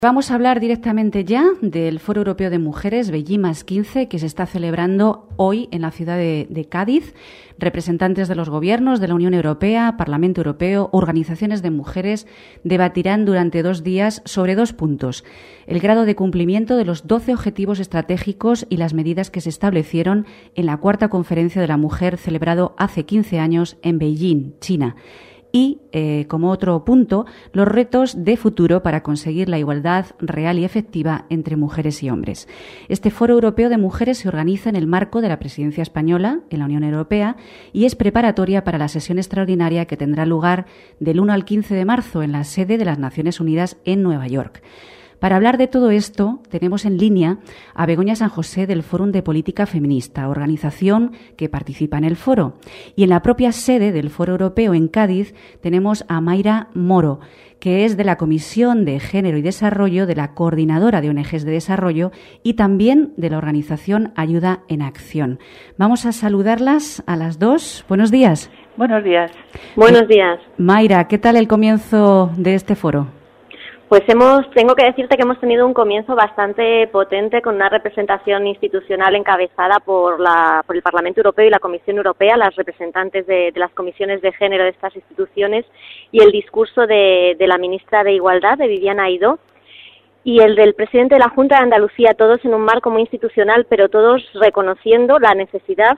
Vamos a hablar directamente ya del Foro Europeo de Mujeres, Beijing+15, que se está celebrando hoy en la ciudad de Cádiz. Representantes de los gobiernos de la Unión Europea, Parlamento Europeo, organizaciones de mujeres debatirán durante 2 días sobre 2 puntos: el grado de cumplimiento de los 12 objetivos estratégicos y las medidas que se establecieron en la 4ª Conferencia de la Mujer celebrado hace 15 años en Beijing, China. Y, como otro punto, los retos de futuro para conseguir la igualdad real y efectiva entre mujeres y hombres. Este Foro Europeo de Mujeres se organiza en el marco de la presidencia española en la Unión Europea y es preparatoria para la sesión extraordinaria que tendrá lugar del 1 al 15 de marzo en la sede de las Naciones Unidas en Nueva York. Para hablar de todo esto, tenemos en línea a Begoña San José del Fórum de Política Feminista, organización que participa en el foro. Y en la propia sede del Foro Europeo en Cádiz tenemos a Mayra Moro, que es de la Comisión de Género y Desarrollo de la Coordinadora de ONGs de Desarrollo y también de la organización Ayuda en Acción. Vamos a saludarlas a las dos. Buenos días. Buenos días. Buenos días. Mayra, ¿qué tal el comienzo de este foro? Pues tengo que decirte que hemos tenido un comienzo bastante potente con una representación institucional encabezada por el Parlamento Europeo y la Comisión Europea, las representantes de las comisiones de género de estas instituciones, y el discurso de la ministra de Igualdad, de Viviane Aidó, y el del presidente de la Junta de Andalucía, todos en un marco muy institucional, pero todos reconociendo la necesidad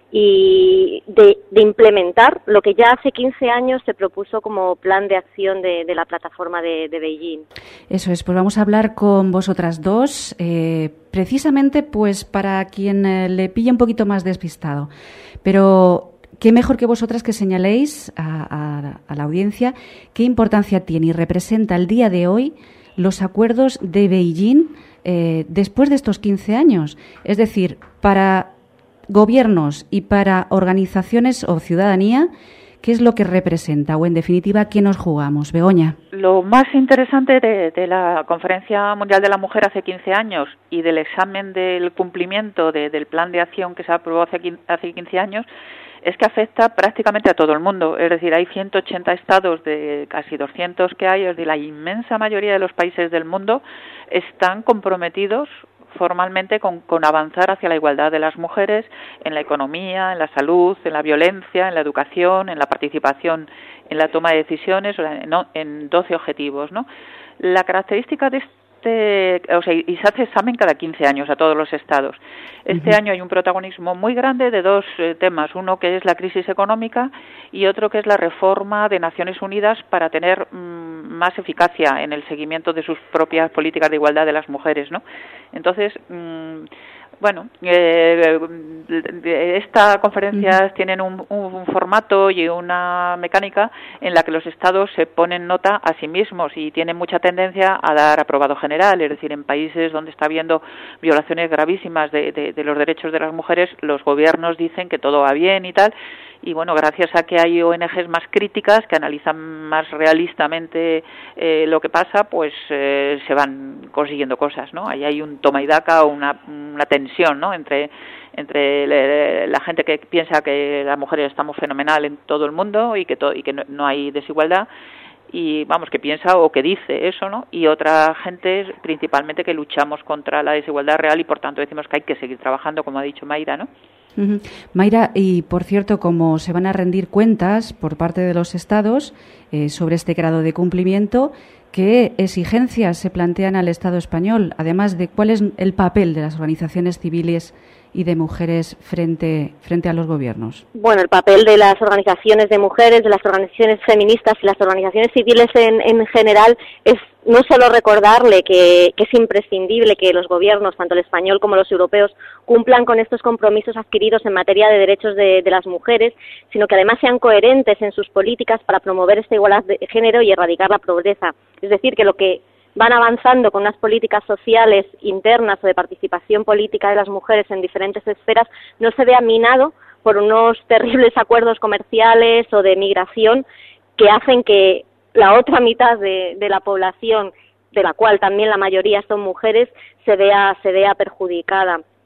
y de implementar lo que ya hace 15 años se propuso como plan de acción de la plataforma de Beijing. Eso es, pues vamos a hablar con vosotras dos, precisamente pues para quien le pille un poquito más despistado. Pero qué mejor que vosotras que señaléis a la audiencia qué importancia tiene y representa el día de hoy los acuerdos de Beijing después de estos 15 años. Es decir, para gobiernos y para organizaciones o ciudadanía, ¿qué es lo que representa? O, en definitiva, ¿qué nos jugamos? Begoña. Lo más interesante de la Conferencia Mundial de la Mujer hace 15 años y del examen del cumplimiento del plan de acción que se aprobó hace 15 años es que afecta prácticamente a todo el mundo. Es decir, hay 180 estados de casi 200 que hay, es decir, la inmensa mayoría de los países del mundo están comprometidos formalmente con avanzar hacia la igualdad de las mujeres en la economía, en la salud, en la violencia, en la educación, en la participación en la toma de decisiones, en 12 objetivos, ¿no? La característica de y se hace examen cada 15 años a todos los estados. Este año hay un protagonismo muy grande de 2 temas, uno que es la crisis económica y otro que es la reforma de Naciones Unidas para tener más eficacia en el seguimiento de sus propias políticas de igualdad de las mujeres, ¿no? Entonces, estas conferencias tienen un formato y una mecánica en la que los estados se ponen nota a sí mismos y tienen mucha tendencia a dar aprobado general, es decir, en países donde está habiendo violaciones gravísimas de los derechos de las mujeres, los gobiernos dicen que todo va bien y tal. Y bueno, gracias a que hay ONGs más críticas que analizan más realistamente lo que pasa, pues se van consiguiendo cosas, ¿no? Ahí hay un toma y daca o una tensión, ¿no? entre la gente que piensa que las mujeres estamos fenomenal en todo el mundo y que no hay desigualdad, y vamos, que piensa o que dice eso, ¿no? Y otra gente, principalmente, que luchamos contra la desigualdad real y por tanto decimos que hay que seguir trabajando, como ha dicho Mayra, ¿no? Mayra, y por cierto, como se van a rendir cuentas por parte de los estados sobre este grado de cumplimiento, ¿qué exigencias se plantean al Estado español? Además de cuál es el papel de las organizaciones civiles y de mujeres frente a los gobiernos. Bueno, el papel de las organizaciones de mujeres, de las organizaciones feministas y las organizaciones civiles en general es no solo recordarle que es imprescindible que los gobiernos, tanto el español como los europeos, cumplan con estos compromisos adquiridos en materia de derechos de las mujeres, sino que además sean coherentes en sus políticas para promover esta igualdad de género y erradicar la pobreza. Es decir, que lo que van avanzando con unas políticas sociales internas o de participación política de las mujeres en diferentes esferas no se vea minado por unos terribles acuerdos comerciales o de migración que hacen que la otra mitad de la población, de la cual también la mayoría son mujeres, se vea perjudicada.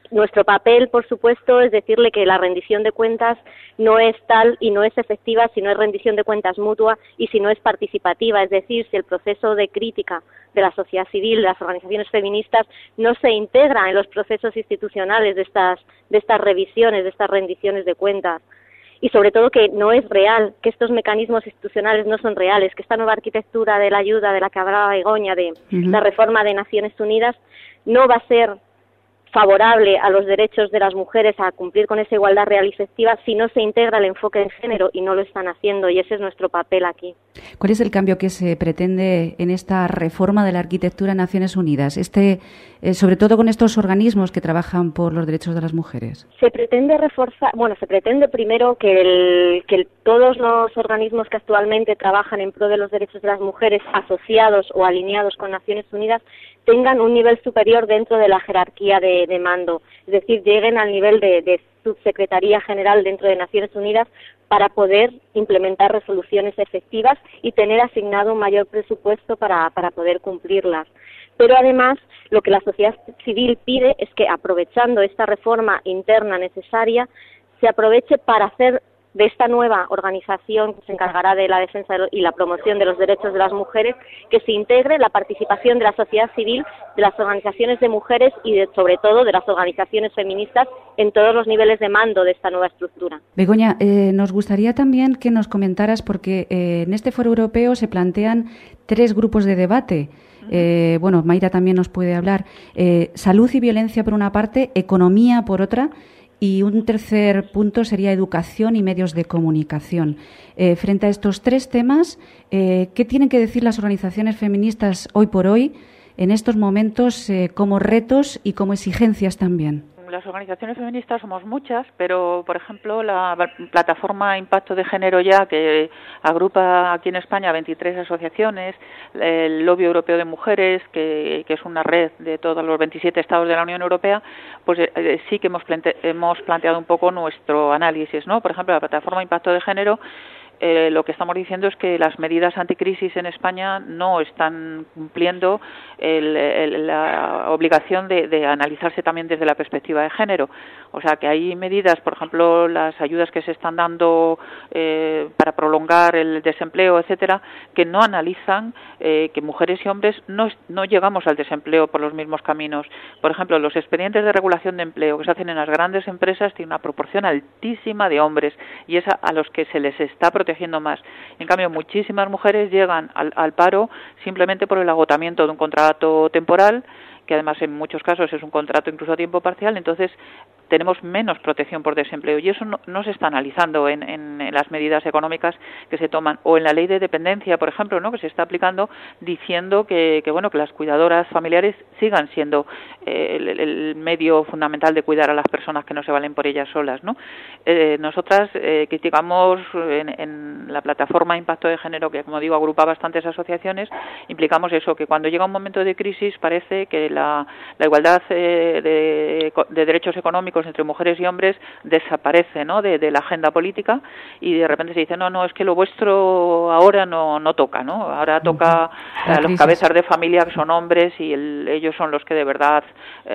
Nuestro papel, por supuesto, es decirle que la rendición de cuentas no es tal y no es efectiva si no es rendición de cuentas mutua y si no es participativa, es decir, si el proceso de crítica de la sociedad civil, de las organizaciones feministas, no se integra en los procesos institucionales de estas revisiones, de estas rendiciones de cuentas. Y sobre todo que no es real, que estos mecanismos institucionales no son reales, que esta nueva arquitectura de la ayuda de la que hablaba Begoña, de la reforma de Naciones Unidas, no va a ser favorable a los derechos de las mujeres a cumplir con esa igualdad real y efectiva si no se integra el enfoque de género, y no lo están haciendo, y ese es nuestro papel aquí. ¿Cuál es el cambio que se pretende en esta reforma de la arquitectura de Naciones Unidas, sobre todo con estos organismos que trabajan por los derechos de las mujeres? Se pretende se pretende primero que todos los organismos que actualmente trabajan en pro de los derechos de las mujeres, asociados o alineados con Naciones Unidas, tengan un nivel superior dentro de la jerarquía de mando, es decir, lleguen al nivel de subsecretaría general dentro de Naciones Unidas para poder implementar resoluciones efectivas y tener asignado un mayor presupuesto para poder cumplirlas. Pero además, lo que la sociedad civil pide es que, aprovechando esta reforma interna necesaria, se aproveche para hacer de esta nueva organización que se encargará de la defensa y la promoción de los derechos de las mujeres, que se integre la participación de la sociedad civil, de las organizaciones de mujeres y sobre todo de las organizaciones feministas en todos los niveles de mando de esta nueva estructura. Begoña, nos gustaría también que nos comentaras, porque en este foro europeo se plantean 3 grupos de debate. Mayra también nos puede hablar. Salud y violencia por una parte, economía por otra, y un tercer punto sería educación y medios de comunicación. Frente a estos 3 temas, ¿qué tienen que decir las organizaciones feministas hoy por hoy, en estos momentos, como retos y como exigencias también? Las organizaciones feministas somos muchas, pero, por ejemplo, la plataforma Impacto de Género Ya, que agrupa aquí en España 23 asociaciones, el Lobby Europeo de Mujeres, que es una red de todos los 27 estados de la Unión Europea, pues sí que hemos planteado un poco nuestro análisis, ¿no? Por ejemplo, la plataforma Impacto de Género, lo que estamos diciendo es que las medidas anticrisis en España no están cumpliendo la obligación de analizarse también desde la perspectiva de género. O sea, que hay medidas, por ejemplo, las ayudas que se están dando para prolongar el desempleo, etcétera, que no analizan que mujeres y hombres no llegamos al desempleo por los mismos caminos. Por ejemplo, los expedientes de regulación de empleo que se hacen en las grandes empresas tienen una proporción altísima de hombres, y es a los que se les está protegiendo más. En cambio, muchísimas mujeres llegan al paro simplemente por el agotamiento de un contrato temporal, que además en muchos casos es un contrato incluso a tiempo parcial. Entonces tenemos menos protección por desempleo, y eso no se está analizando en las medidas económicas que se toman, o en la ley de dependencia, por ejemplo, ¿no?, que se está aplicando, diciendo que las cuidadoras familiares sigan siendo el medio fundamental de cuidar a las personas que no se valen por ellas solas, ¿no? Nosotras criticamos en la plataforma Impacto de Género, que, como digo, agrupa bastantes asociaciones, implicamos eso, que cuando llega un momento de crisis parece que la igualdad de derechos económicos entre mujeres y hombres desaparece, ¿no?, de la agenda política, y de repente se dice no, es que lo vuestro ahora no toca, ¿no? Ahora toca a los cabezas de familia, que son hombres, y ellos son los que de verdad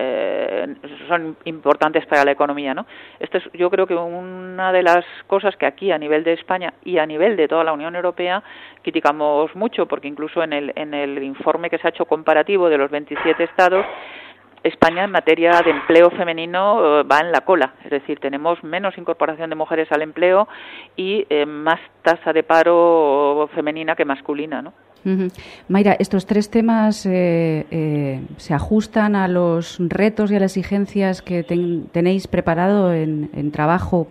son importantes para la economía, ¿no? Esto es, yo creo que una de las cosas que aquí a nivel de España y a nivel de toda la Unión Europea criticamos mucho, porque incluso en el informe que se ha hecho comparativo de los 27 estados, España en materia de empleo femenino va en la cola, es decir, tenemos menos incorporación de mujeres al empleo y más tasa de paro femenina que masculina, ¿no? Mayra, estos 3 temas se ajustan a los retos y a las exigencias que tenéis preparado en trabajo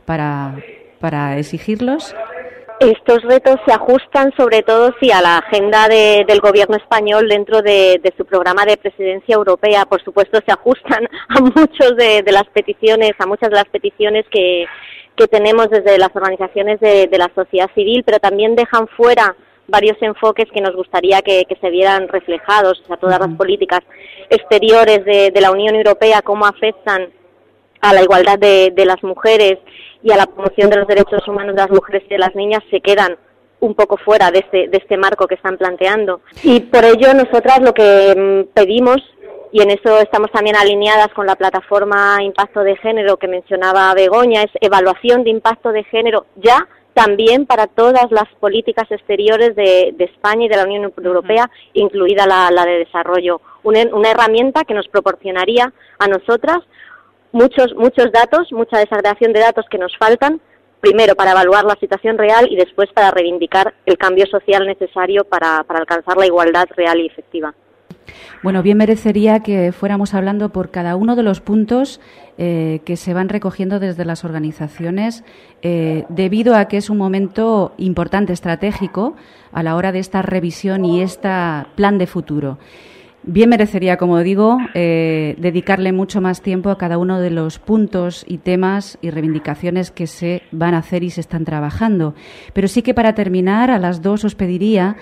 para exigirlos. Estos retos se ajustan sobre todo a la agenda del gobierno español dentro de su programa de presidencia europea. Por supuesto, se ajustan a muchas de las peticiones que tenemos desde las organizaciones de la sociedad civil, pero también dejan fuera varios enfoques que nos gustaría que se vieran reflejados, o sea, todas las políticas exteriores de la Unión Europea, cómo afectan a la igualdad de las mujeres y a la promoción de los derechos humanos de las mujeres y de las niñas, se quedan un poco fuera de este marco que están planteando. Y por ello nosotras lo que pedimos y en eso estamos también alineadas con la plataforma Impacto de Género que mencionaba Begoña, es evaluación de impacto de género ya también para todas las políticas exteriores de España y de la Unión Europea, incluida la de desarrollo. Una herramienta que nos proporcionaría a nosotras muchos datos, mucha desagregación de datos que nos faltan, primero para evaluar la situación real y después para reivindicar el cambio social necesario para alcanzar la igualdad real y efectiva. Bueno, bien merecería que fuéramos hablando por cada uno de los puntos que se van recogiendo desde las organizaciones, debido a que es un momento importante, estratégico, a la hora de esta revisión y este plan de futuro. Bien merecería, como digo, dedicarle mucho más tiempo a cada uno de los puntos y temas y reivindicaciones que se van a hacer y se están trabajando. Pero sí que para terminar, a las dos os pediría,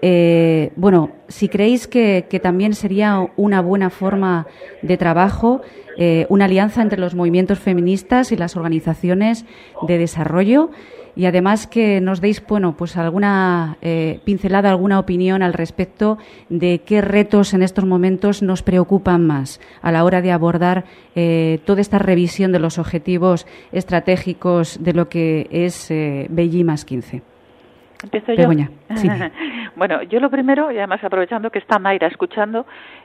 si creéis que también sería una buena forma de trabajo, una alianza entre los movimientos feministas y las organizaciones de desarrollo, y además que nos deis, alguna pincelada, alguna opinión al respecto de qué retos en estos momentos nos preocupan más a la hora de abordar toda esta revisión de los objetivos estratégicos de lo que es BI+15. ¿Empiezo yo? Begoña, sí. Bueno, yo lo primero, y además aprovechando que está Mayra escuchando,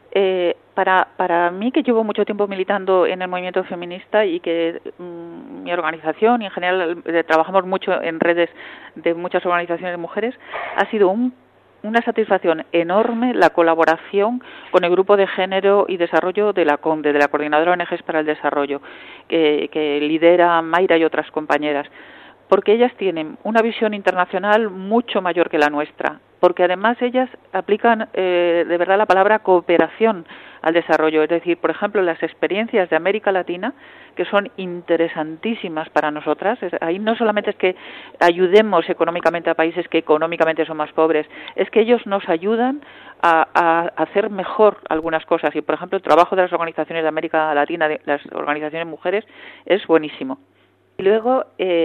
para mí, que llevo mucho tiempo militando en el movimiento feminista y que mi organización y en general trabajamos mucho en redes de muchas organizaciones de mujeres, ha sido una satisfacción enorme la colaboración con el Grupo de Género y Desarrollo de la CONDE, de la Coordinadora ONGs para el Desarrollo, que lidera Mayra y otras compañeras, porque ellas tienen una visión internacional mucho mayor que la nuestra, porque además ellas aplican de verdad la palabra cooperación al desarrollo, es decir, por ejemplo, las experiencias de América Latina, que son interesantísimas para nosotras. Ahí no solamente es que ayudemos económicamente a países que económicamente son más pobres, es que ellos nos ayudan a hacer mejor algunas cosas, y por ejemplo el trabajo de las organizaciones de América Latina, de las organizaciones de mujeres, es buenísimo. Y luego,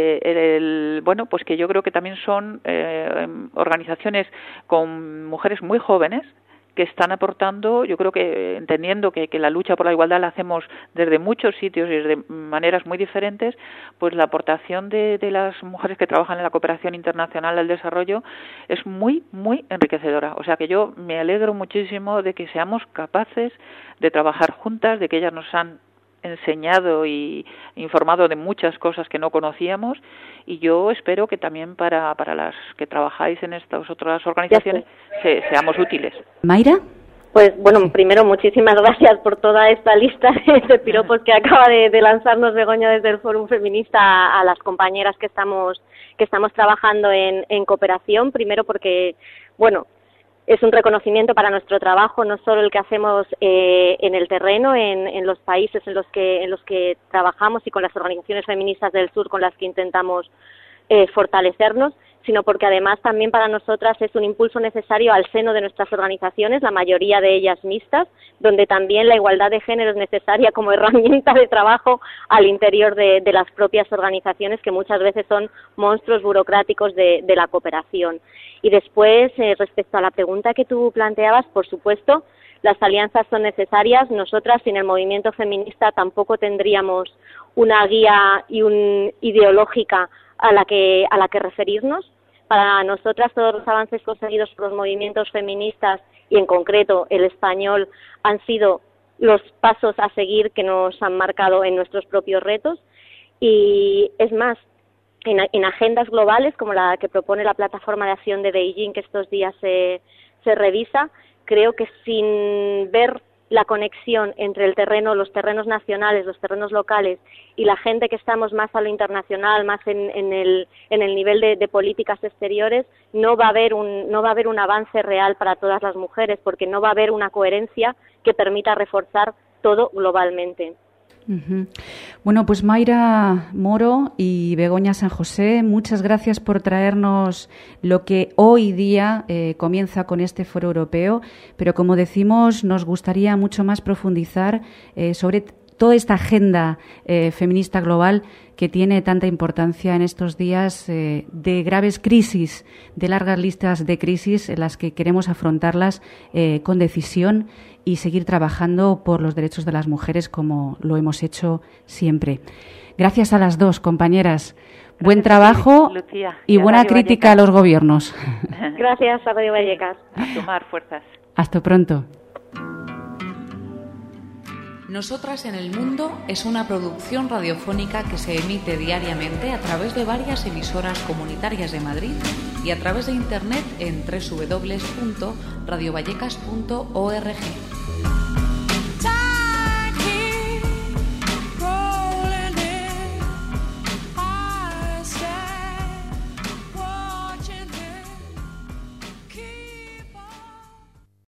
pues que yo creo que también son organizaciones con mujeres muy jóvenes que están aportando, yo creo que entendiendo que la lucha por la igualdad la hacemos desde muchos sitios y de maneras muy diferentes, pues la aportación de las mujeres que trabajan en la cooperación internacional al desarrollo es muy, muy enriquecedora. O sea que yo me alegro muchísimo de que seamos capaces de trabajar juntas, de que ellas nos han enseñado y informado de muchas cosas que no conocíamos, y yo espero que también para las que trabajáis en estas otras organizaciones seamos útiles. ¿Mayra? Pues bueno, primero muchísimas gracias por toda esta lista de piropos que acaba de lanzarnos Begoña desde el Fórum Feminista a las compañeras que estamos trabajando en cooperación. Primero porque, es un reconocimiento para nuestro trabajo, no solo el que hacemos en el terreno, en los países en los que trabajamos y con las organizaciones feministas del sur con las que intentamos fortalecernos, sino porque además también para nosotras es un impulso necesario al seno de nuestras organizaciones, la mayoría de ellas mixtas, donde también la igualdad de género es necesaria como herramienta de trabajo al interior de las propias organizaciones, que muchas veces son monstruos burocráticos de la cooperación. Y después, respecto a la pregunta que tú planteabas, por supuesto, las alianzas son necesarias. Nosotras, sin el movimiento feminista, tampoco tendríamos una guía ideológica a la que referirnos. Para nosotras, todos los avances conseguidos por los movimientos feministas, y en concreto el español, han sido los pasos a seguir que nos han marcado en nuestros propios retos. Y es más, en agendas globales, como la que propone la Plataforma de Acción de Beijing, que estos días se revisa, creo que sin ver la conexión entre los terrenos nacionales, los terrenos locales y la gente que estamos más a lo internacional, más en el nivel de políticas exteriores, no va a haber un avance real para todas las mujeres, porque no va a haber una coherencia que permita reforzar todo globalmente. Uh-huh. Bueno, pues Mayra Moro y Begoña San José, muchas gracias por traernos lo que hoy día comienza con este foro europeo, pero como decimos, nos gustaría mucho más profundizar sobre toda esta agenda feminista global que tiene tanta importancia en estos días de graves crisis, de largas listas de crisis en las que queremos afrontarlas con decisión y seguir trabajando por los derechos de las mujeres como lo hemos hecho siempre. Gracias a las dos, compañeras. Buen trabajo, Lucía, y buena crítica Vallecas. A los gobiernos. Gracias a Radio Vallecas. A sumar fuerzas. Hasta pronto. Nosotras en el Mundo es una producción radiofónica que se emite diariamente a través de varias emisoras comunitarias de Madrid y a través de internet en www.radiovallecas.org.